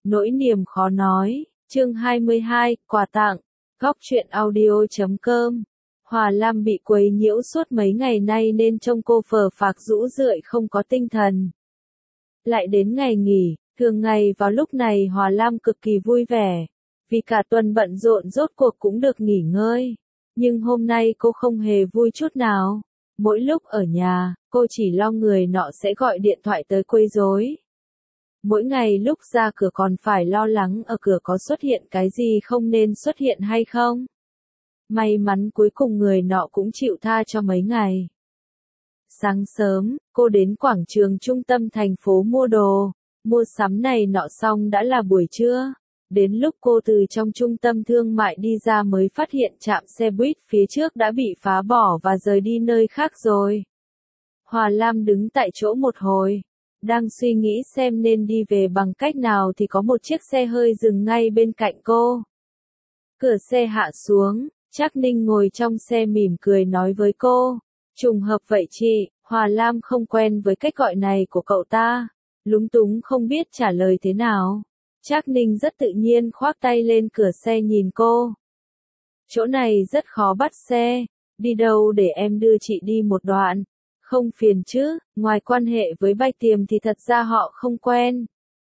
Nỗi niềm khó nói, chương 22, quà tặng, góc truyện audio.com. Hòa Lam bị quấy nhiễu suốt mấy ngày nay nên trông cô phờ phạc rũ rượi không có tinh thần. Lại đến ngày nghỉ, thường ngày vào lúc này Hòa Lam cực kỳ vui vẻ, vì cả tuần bận rộn rốt cuộc cũng được nghỉ ngơi. Nhưng hôm nay cô không hề vui chút nào. Mỗi lúc ở nhà, cô chỉ lo người nọ sẽ gọi điện thoại tới quấy rối. Mỗi ngày lúc ra cửa còn phải lo lắng ở cửa có xuất hiện cái gì không nên xuất hiện hay không. May mắn cuối cùng người nọ cũng chịu tha cho mấy ngày. Sáng sớm, cô đến quảng trường trung tâm thành phố mua đồ, mua sắm này nọ xong đã là buổi trưa. Đến lúc cô từ trong trung tâm thương mại đi ra mới phát hiện trạm xe buýt phía trước đã bị phá bỏ và rời đi nơi khác rồi. Hòa Lam đứng tại chỗ một hồi, đang suy nghĩ xem nên đi về bằng cách nào thì có một chiếc xe hơi dừng ngay bên cạnh cô. Cửa xe hạ xuống, Trác Ninh ngồi trong xe mỉm cười nói với cô. Trùng hợp vậy chị, Hòa Lam không quen với cách gọi này của cậu ta, lúng túng không biết trả lời thế nào. Trác Ninh rất tự nhiên khoác tay lên cửa xe nhìn cô. Chỗ này rất khó bắt xe, đi đâu để em đưa chị đi một đoạn, không phiền chứ, ngoài quan hệ với Bạch Tiềm thì thật ra họ không quen.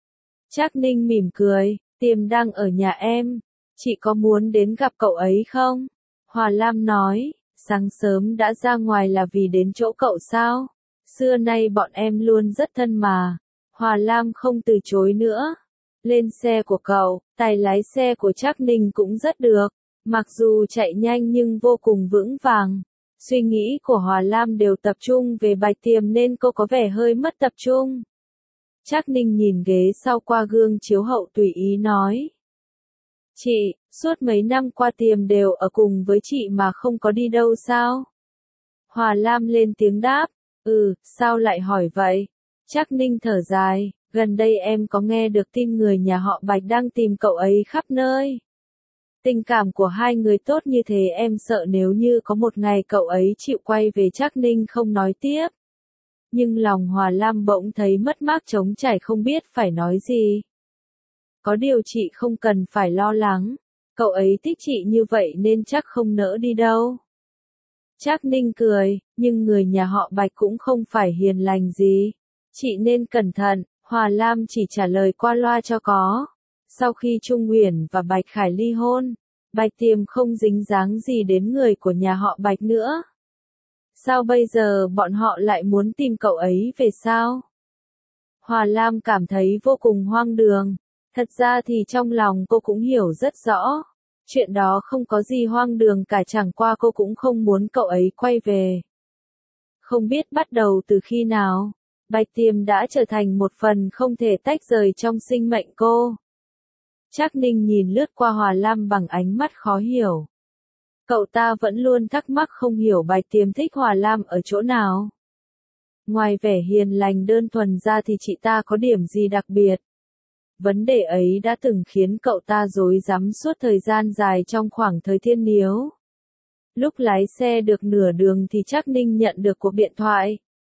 Trác Ninh mỉm cười, Tiềm đang ở nhà em, chị có muốn đến gặp cậu ấy không? Hòa Lam nói, sáng sớm đã ra ngoài là vì đến chỗ cậu sao? Xưa nay bọn em luôn rất thân mà. Hòa Lam không từ chối nữa. Lên xe của cậu, tài lái xe của Trác Ninh cũng rất được, mặc dù chạy nhanh nhưng vô cùng vững vàng. Suy nghĩ của Hòa Lam đều tập trung về Bạch Tiềm nên cô có vẻ hơi mất tập trung. Trác Ninh nhìn ghế sau qua gương chiếu hậu tùy ý nói. Chị, suốt mấy năm qua Tiềm đều ở cùng với chị mà không có đi đâu sao? Hòa Lam lên tiếng đáp, sao lại hỏi vậy? Trác Ninh thở dài. Gần đây em có nghe được tin người nhà họ Bạch đang tìm cậu ấy khắp nơi. Tình cảm của hai người tốt như thế em sợ nếu như có một ngày cậu ấy chịu quay về Trác Ninh không nói tiếp. Nhưng lòng Hòa Lam bỗng thấy mất mát trống trải không biết phải nói gì. Có điều chị không cần phải lo lắng, cậu ấy thích chị như vậy nên chắc không nỡ đi đâu. Trác Ninh cười, nhưng người nhà họ Bạch cũng không phải hiền lành gì. Chị nên cẩn thận. Hòa Lam chỉ trả lời qua loa cho có. Sau khi Trung Uyển và Bạch Khải ly hôn, Bạch Tiềm không dính dáng gì đến người của nhà họ Bạch nữa. Sao bây giờ bọn họ lại muốn tìm cậu ấy về sao? Hòa Lam cảm thấy vô cùng hoang đường. Thật ra thì trong lòng cô cũng hiểu rất rõ. Chuyện đó không có gì hoang đường cả, chẳng qua cô cũng không muốn cậu ấy quay về. Không biết bắt đầu từ khi nào, Bạch Tiềm đã trở thành một phần không thể tách rời trong sinh mệnh cô. Trác Ninh nhìn lướt qua Hòa Lam bằng ánh mắt khó hiểu. Cậu ta vẫn luôn thắc mắc không hiểu Bạch Tiềm thích Hòa Lam ở chỗ nào. Ngoài vẻ hiền lành đơn thuần ra thì chị ta có điểm gì đặc biệt? Vấn đề ấy đã từng khiến cậu ta rối rắm suốt thời gian dài trong khoảng thời thiên niếu. Lúc lái xe được nửa đường thì Trác Ninh nhận được cuộc điện thoại.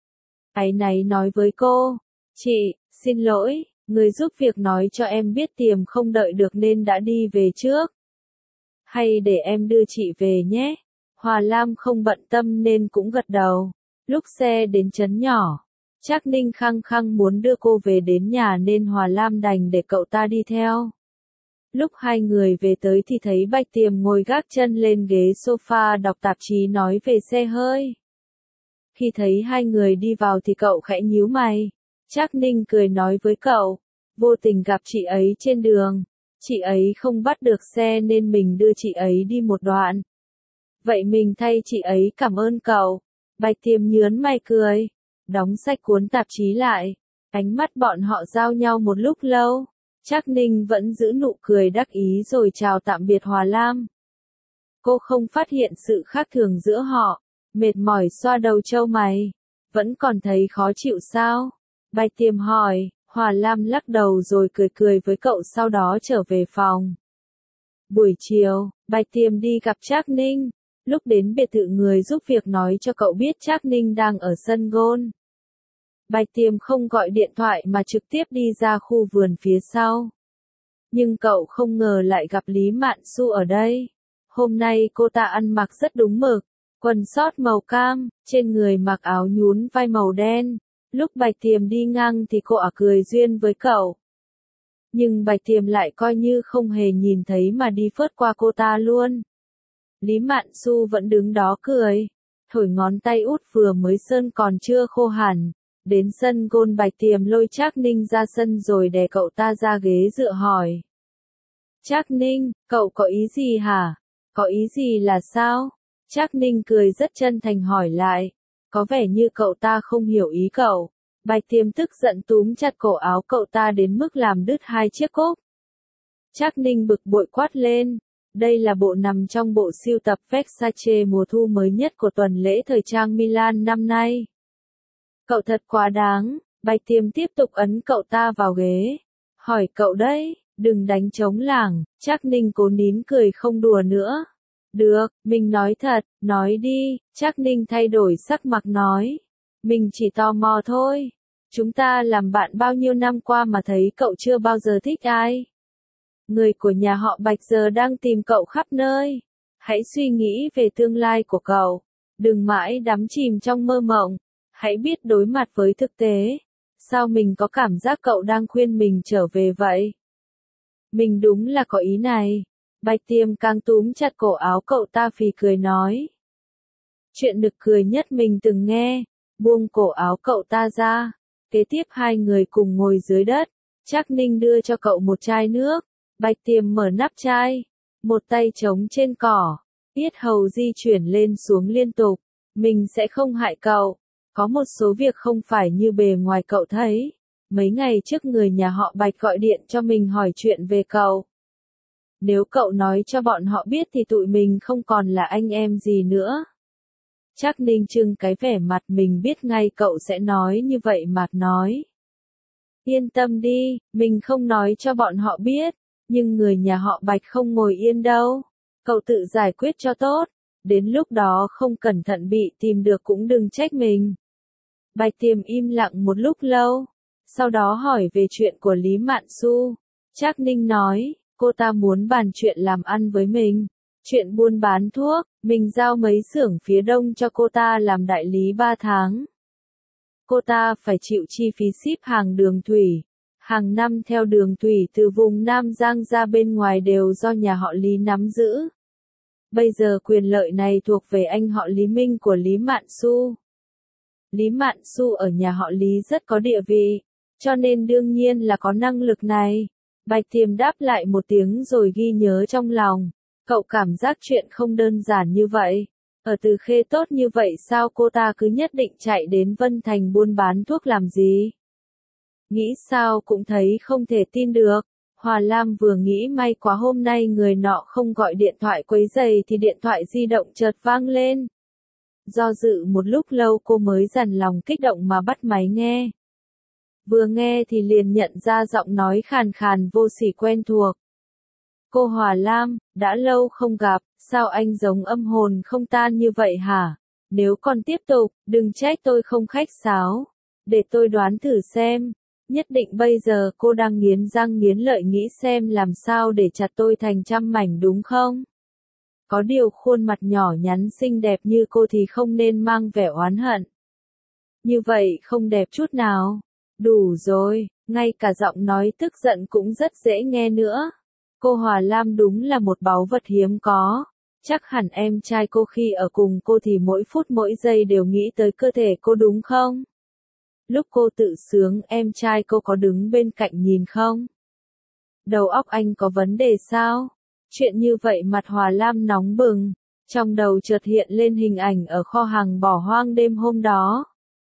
Áy náy nói với cô, chị, xin lỗi, người giúp việc nói cho em biết Tiềm không đợi được nên đã đi về trước. Hay để em đưa chị về nhé. Hòa Lam không bận tâm nên cũng gật đầu. Lúc xe đến trấn nhỏ, Trác Ninh khăng khăng muốn đưa cô về đến nhà nên Hòa Lam đành để cậu ta đi theo. Lúc hai người về tới thì thấy Bạch Tiềm ngồi gác chân lên ghế sofa đọc tạp chí nói về xe hơi. Khi thấy hai người đi vào thì cậu khẽ nhíu mày. Trác Ninh cười nói với cậu, vô tình gặp chị ấy trên đường. Chị ấy không bắt được xe nên mình đưa chị ấy đi một đoạn. Vậy mình thay chị ấy cảm ơn cậu. Bạch Tiềm nhớn mày cười, đóng sách cuốn tạp chí lại. Ánh mắt bọn họ giao nhau một lúc lâu. Trác Ninh vẫn giữ nụ cười đắc ý rồi chào tạm biệt Hòa Lam. Cô không phát hiện sự khác thường giữa họ. Mệt mỏi xoa đầu trâu mày. Vẫn còn thấy khó chịu sao? Bạch Tiềm hỏi. Hòa Lam lắc đầu rồi cười cười với cậu sau đó trở về phòng. Buổi chiều, Bạch Tiềm đi gặp Trác Ninh. Lúc đến biệt thự người giúp việc nói cho cậu biết Trác Ninh đang ở sân golf. Bạch Tiềm không gọi điện thoại mà trực tiếp đi ra khu vườn phía sau. Nhưng cậu không ngờ lại gặp Lý Mạn Xu ở đây. Hôm nay cô ta ăn mặc rất đúng mực, quần sót màu cam, trên người mặc áo nhún vai màu đen. Lúc Bạch Tiềm đi ngang thì cô cười duyên với cậu. Nhưng Bạch Tiềm lại coi như không hề nhìn thấy mà đi phớt qua cô ta luôn. Lý Mạn Xu vẫn đứng đó cười, thổi ngón tay út vừa mới sơn còn chưa khô hẳn. Đến sân gôn Bạch Tiềm lôi Trác Ninh ra sân rồi đè cậu ta ra ghế dựa hỏi. Trác Ninh, cậu có ý gì hả? Có ý gì là sao? Trác Ninh cười rất chân thành hỏi lại. Có vẻ như cậu ta không hiểu ý cậu. Bạch Tiềm tức giận túm chặt cổ áo cậu ta đến mức làm đứt 2 chiếc cúc. Trác Ninh bực bội quát lên. Đây là bộ nằm trong bộ sưu tập Versace mùa thu mới nhất của tuần lễ thời trang Milan năm nay. Cậu thật quá đáng. Bạch Tiềm tiếp tục ấn cậu ta vào ghế. Hỏi cậu đấy, đừng đánh trống lảng. Trác Ninh cố nín cười không đùa nữa. Được, mình nói thật, nói đi. Trác Ninh thay đổi sắc mặt nói. Mình chỉ tò mò thôi. Chúng ta làm bạn bao nhiêu năm qua mà thấy cậu chưa bao giờ thích ai. Người của nhà họ Bạch giờ đang tìm cậu khắp nơi. Hãy suy nghĩ về tương lai của cậu. Đừng mãi đắm chìm trong mơ mộng. Hãy biết đối mặt với thực tế. Sao mình có cảm giác cậu đang khuyên mình trở về vậy? Mình đúng là có ý này. Bạch Tiềm càng túm chặt cổ áo cậu ta phì cười nói. Chuyện nực cười nhất mình từng nghe. Buông cổ áo cậu ta ra. Kế tiếp hai người cùng ngồi dưới đất. Trác Ninh đưa cho cậu một chai nước. Bạch Tiềm mở nắp chai. Một tay trống trên cỏ. Yết hầu di chuyển lên xuống liên tục. Mình sẽ không hại cậu. Có một số việc không phải như bề ngoài cậu thấy. Mấy ngày trước người nhà họ Bạch gọi điện cho mình hỏi chuyện về cậu. Nếu cậu nói cho bọn họ biết thì tụi mình không còn là anh em gì nữa. Trác Ninh trưng cái vẻ mặt mình biết ngay cậu sẽ nói như vậy mà nói. Yên tâm đi, mình không nói cho bọn họ biết. Nhưng người nhà họ Bạch không ngồi yên đâu. Cậu tự giải quyết cho tốt. Đến lúc đó không cẩn thận bị tìm được cũng đừng trách mình. Bạch Tiềm im lặng một lúc lâu. Sau đó hỏi về chuyện của Lý Mạn Xu. Trác Ninh nói, cô ta muốn bàn chuyện làm ăn với mình. Chuyện buôn bán thuốc, mình giao mấy xưởng phía đông cho cô ta làm đại lý 3 tháng. Cô ta phải chịu chi phí ship hàng đường thủy. Hàng năm theo đường thủy từ vùng Nam Giang ra bên ngoài đều do nhà họ Lý nắm giữ. Bây giờ quyền lợi này thuộc về anh họ Lý Minh của Lý Mạn Xu. Lý Mạn Xu ở nhà họ Lý rất có địa vị, cho nên đương nhiên là có năng lực này. Bạch Tiềm đáp lại một tiếng rồi ghi nhớ trong lòng. Cậu cảm giác chuyện không đơn giản như vậy. Ở Từ Khê tốt như vậy sao cô ta cứ nhất định chạy đến Vân Thành buôn bán thuốc làm gì? Nghĩ sao cũng thấy không thể tin được. Hòa Lam vừa nghĩ may quá hôm nay người nọ không gọi điện thoại quấy rầy thì điện thoại di động chợt vang lên. Do dự một lúc lâu cô mới dằn lòng kích động mà bắt máy nghe. Vừa nghe thì liền nhận ra giọng nói khàn khàn vô sỉ quen thuộc. Cô Hòa Lam, đã lâu không gặp, sao anh giống âm hồn không tan như vậy hả? Nếu còn tiếp tục, đừng trách tôi không khách sáo. Để tôi đoán thử xem. Nhất định bây giờ cô đang nghiến răng nghiến lợi nghĩ xem làm sao để chặt tôi thành trăm mảnh đúng không? Có điều khuôn mặt nhỏ nhắn xinh đẹp như cô thì không nên mang vẻ oán hận. Như vậy không đẹp chút nào. Đủ rồi, ngay cả giọng nói tức giận cũng rất dễ nghe nữa. Cô Hòa Lam đúng là một báu vật hiếm có. Chắc hẳn em trai cô khi ở cùng cô thì mỗi phút mỗi giây đều nghĩ tới cơ thể cô đúng không? Lúc cô tự sướng em trai cô có đứng bên cạnh nhìn không? Đầu óc anh có vấn đề sao? Chuyện như vậy mặt Hòa Lam nóng bừng. Trong đầu chợt hiện lên hình ảnh ở kho hàng bỏ hoang đêm hôm đó.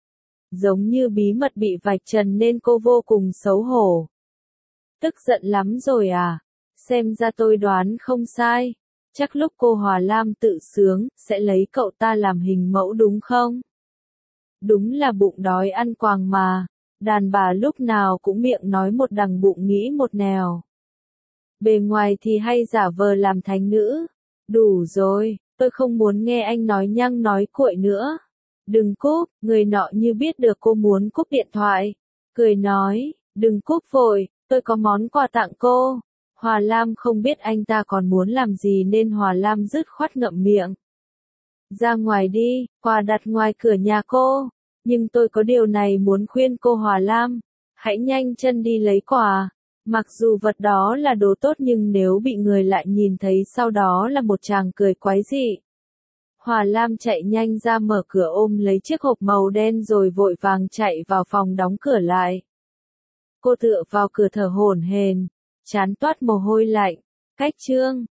Giống như bí mật bị vạch trần nên cô vô cùng xấu hổ. Tức giận lắm rồi à? Xem ra tôi đoán không sai. Chắc lúc cô Hòa Lam tự sướng, sẽ lấy cậu ta làm hình mẫu đúng không? Đúng là bụng đói ăn quàng mà. Đàn bà lúc nào cũng miệng nói một đằng bụng nghĩ một nẻo. Bề ngoài thì hay giả vờ làm thánh nữ. Đủ rồi, tôi không muốn nghe anh nói nhăng nói cuội nữa. Đừng cúp, người nọ như biết được cô muốn cúp điện thoại. Cười nói, đừng cúp vội, tôi có món quà tặng cô. Hòa Lam không biết anh ta còn muốn làm gì nên Hòa Lam dứt khoát ngậm miệng. Ra ngoài đi, quà đặt ngoài cửa nhà cô. Nhưng tôi có điều này muốn khuyên cô Hòa Lam. Hãy nhanh chân đi lấy quà. Mặc dù vật đó là đồ tốt nhưng nếu bị người lại nhìn thấy sau đó là một tràng cười quái dị. Hòa Lam chạy nhanh ra mở cửa ôm lấy chiếc hộp màu đen rồi vội vàng chạy vào phòng đóng cửa lại. Cô tựa vào cửa thở hổn hển, trán toát mồ hôi lạnh. Cách chương